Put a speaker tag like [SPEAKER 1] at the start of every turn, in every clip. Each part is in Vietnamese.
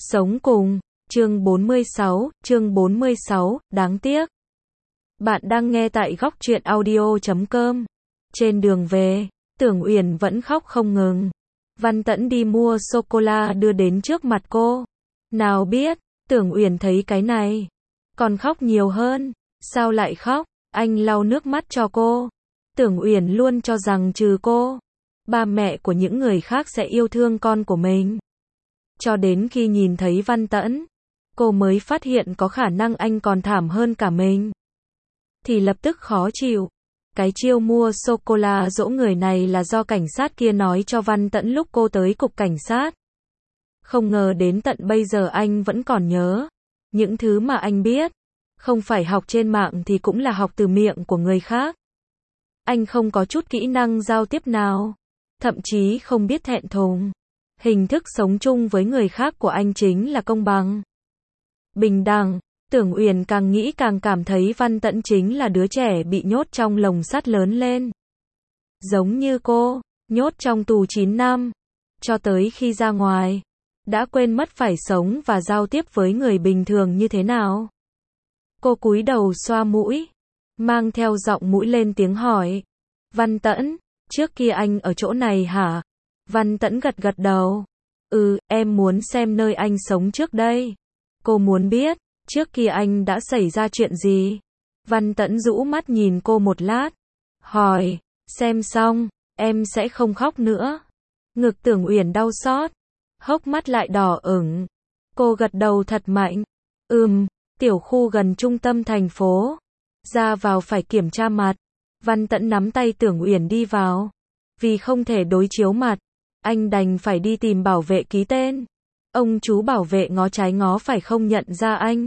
[SPEAKER 1] Sống cùng, chương 46, đáng tiếc. Bạn đang nghe tại góc truyện audio.com. Trên đường về, Tưởng Uyển vẫn khóc không ngừng. Văn Tẫn đi mua sô-cô-la đưa đến trước mặt cô. Nào biết, Tưởng Uyển thấy cái này, còn khóc nhiều hơn. Sao lại khóc? Anh lau nước mắt cho cô. Tưởng Uyển luôn cho rằng trừ cô, ba mẹ của những người khác sẽ yêu thương con của mình. Cho đến khi nhìn thấy Văn Tẫn, cô mới phát hiện có khả năng anh còn thảm hơn cả mình. Thì lập tức khó chịu. Cái chiêu mua sô-cô-la dỗ người này là do cảnh sát kia nói cho Văn Tẫn lúc cô tới cục cảnh sát. Không ngờ đến tận bây giờ anh vẫn còn nhớ. Những thứ mà anh biết, không phải học trên mạng thì cũng là học từ miệng của người khác. Anh không có chút kỹ năng giao tiếp nào, thậm chí không biết thẹn thùng. Hình thức sống chung với người khác của anh chính là công bằng, bình đẳng. Tưởng Uyển càng nghĩ càng cảm thấy Văn Tẫn chính là đứa trẻ bị nhốt trong lồng sắt lớn lên. Giống như cô, nhốt trong tù 9 năm, cho tới khi ra ngoài, đã quên mất phải sống và giao tiếp với người bình thường như thế nào. Cô cúi đầu xoa mũi, mang theo giọng mũi lên tiếng hỏi. Văn Tẫn, trước kia anh ở chỗ này hả? Văn Tẫn gật gật đầu. Em muốn xem nơi anh sống trước đây. Cô muốn biết, trước kia anh đã xảy ra chuyện gì? Văn Tẫn rũ mắt nhìn cô một lát, hỏi, xem xong, em sẽ không khóc nữa. Ngực Tưởng Uyển đau xót, hốc mắt lại đỏ ửng. Cô gật đầu thật mạnh. Tiểu khu gần trung tâm thành phố. Ra vào phải kiểm tra mặt. Văn Tẫn nắm tay Tưởng Uyển đi vào. Vì không thể đối chiếu mặt, anh đành phải đi tìm bảo vệ ký tên. Ông chú bảo vệ ngó trái ngó phải không nhận ra anh.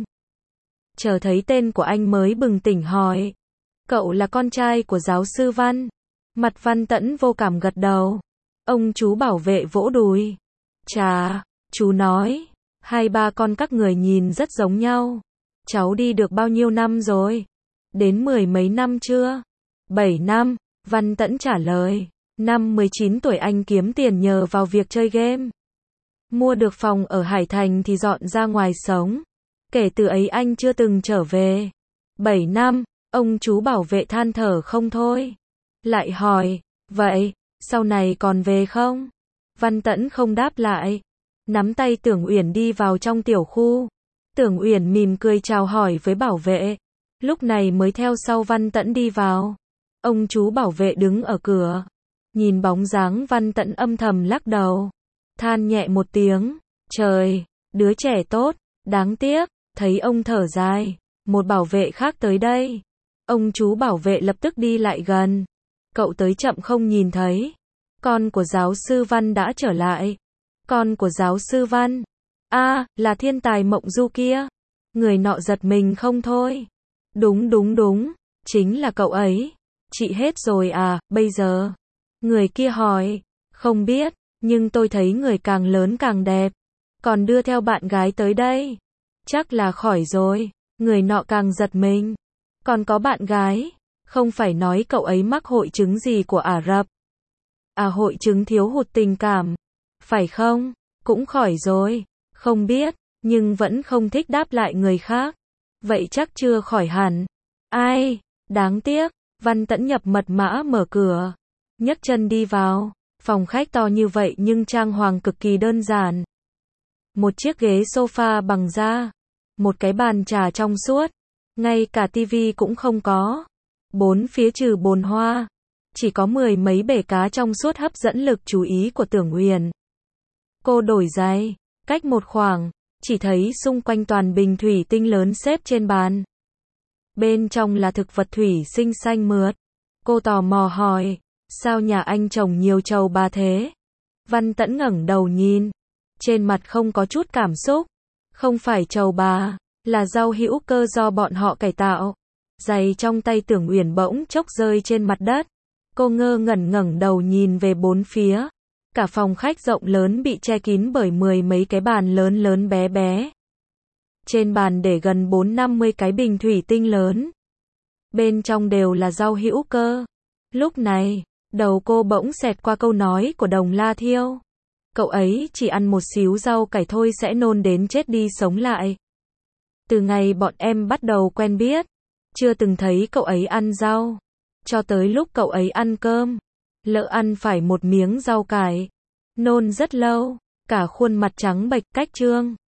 [SPEAKER 1] Chờ thấy tên của anh mới bừng tỉnh hỏi. Cậu là con trai của giáo sư Văn? Mặt Văn Tẫn vô cảm gật đầu. Ông chú bảo vệ vỗ đùi. Chà, chú nói, hai ba con các người nhìn rất giống nhau. Cháu đi được bao nhiêu năm rồi? Đến 10 mấy năm chưa? 7 năm, Văn Tẫn trả lời. Năm 19 tuổi anh kiếm tiền nhờ vào việc chơi game. Mua được phòng ở Hải Thành thì dọn ra ngoài sống. Kể từ ấy anh chưa từng trở về. 7 năm, ông chú bảo vệ than thở không thôi. Lại hỏi, vậy, sau này còn về không? Văn Tẫn không đáp lại. Nắm tay Tưởng Uyển đi vào trong tiểu khu. Tưởng Uyển mỉm cười chào hỏi với bảo vệ. Lúc này mới theo sau Văn Tẫn đi vào. Ông chú bảo vệ đứng ở cửa. Nhìn bóng dáng Văn Tẫn âm thầm lắc đầu. Than nhẹ một tiếng. Trời, đứa trẻ tốt, đáng tiếc. Thấy ông thở dài. Một bảo vệ khác tới đây. Ông chú bảo vệ lập tức đi lại gần. Cậu tới chậm không nhìn thấy. Con của giáo sư Văn đã trở lại. Con của giáo sư Văn. Là thiên tài mộng du kia. Người nọ giật mình không thôi. Đúng. Chính là cậu ấy. Chị hết rồi à, bây giờ? Người kia hỏi. Không biết, nhưng tôi thấy người càng lớn càng đẹp. Còn đưa theo bạn gái tới đây. Chắc là khỏi rồi. Người nọ càng giật mình. Còn có bạn gái. Không phải nói cậu ấy mắc hội chứng gì của Ả Rập. Hội chứng thiếu hụt tình cảm. Phải không? Cũng khỏi rồi. Không biết, nhưng vẫn không thích đáp lại người khác. Vậy chắc chưa khỏi hẳn. Ai? Đáng tiếc. Văn Tẫn nhập mật mã mở cửa. Nhấc chân đi vào. Phòng khách to như vậy nhưng trang hoàng cực kỳ đơn giản. Một chiếc ghế sofa bằng da. Một cái bàn trà trong suốt. Ngay cả tivi cũng không có. Bốn phía trừ bồn hoa. Chỉ có 10 mấy bể cá trong suốt hấp dẫn lực chú ý của Tưởng Uyển. Cô đổi giày. Cách một khoảng. Chỉ thấy xung quanh toàn bình thủy tinh lớn xếp trên bàn. Bên trong là thực vật thủy sinh xanh mượt. Cô tò mò hỏi. Sao nhà anh trồng nhiều trầu bà thế? Văn Tẫn ngẩng đầu nhìn. Trên mặt không có chút cảm xúc. Không phải trầu bà, là rau hữu cơ do bọn họ cải tạo. Giày trong tay Tưởng Uyển bỗng chốc rơi trên mặt đất. Cô ngơ ngẩn ngẩng đầu nhìn về bốn phía. Cả phòng khách rộng lớn bị che kín bởi 10 mấy cái bàn lớn lớn bé bé. Trên bàn để gần 4-50 cái bình thủy tinh lớn. Bên trong đều là rau hữu cơ. Lúc này, đầu cô bỗng xẹt qua câu nói của Đồng La Thiêu. Cậu ấy chỉ ăn một xíu rau cải thôi sẽ nôn đến chết đi sống lại. Từ ngày bọn em bắt đầu quen biết, chưa từng thấy cậu ấy ăn rau. Cho tới lúc cậu ấy ăn cơm, lỡ ăn phải một miếng rau cải, nôn rất lâu, cả khuôn mặt trắng bệch. Cách Trương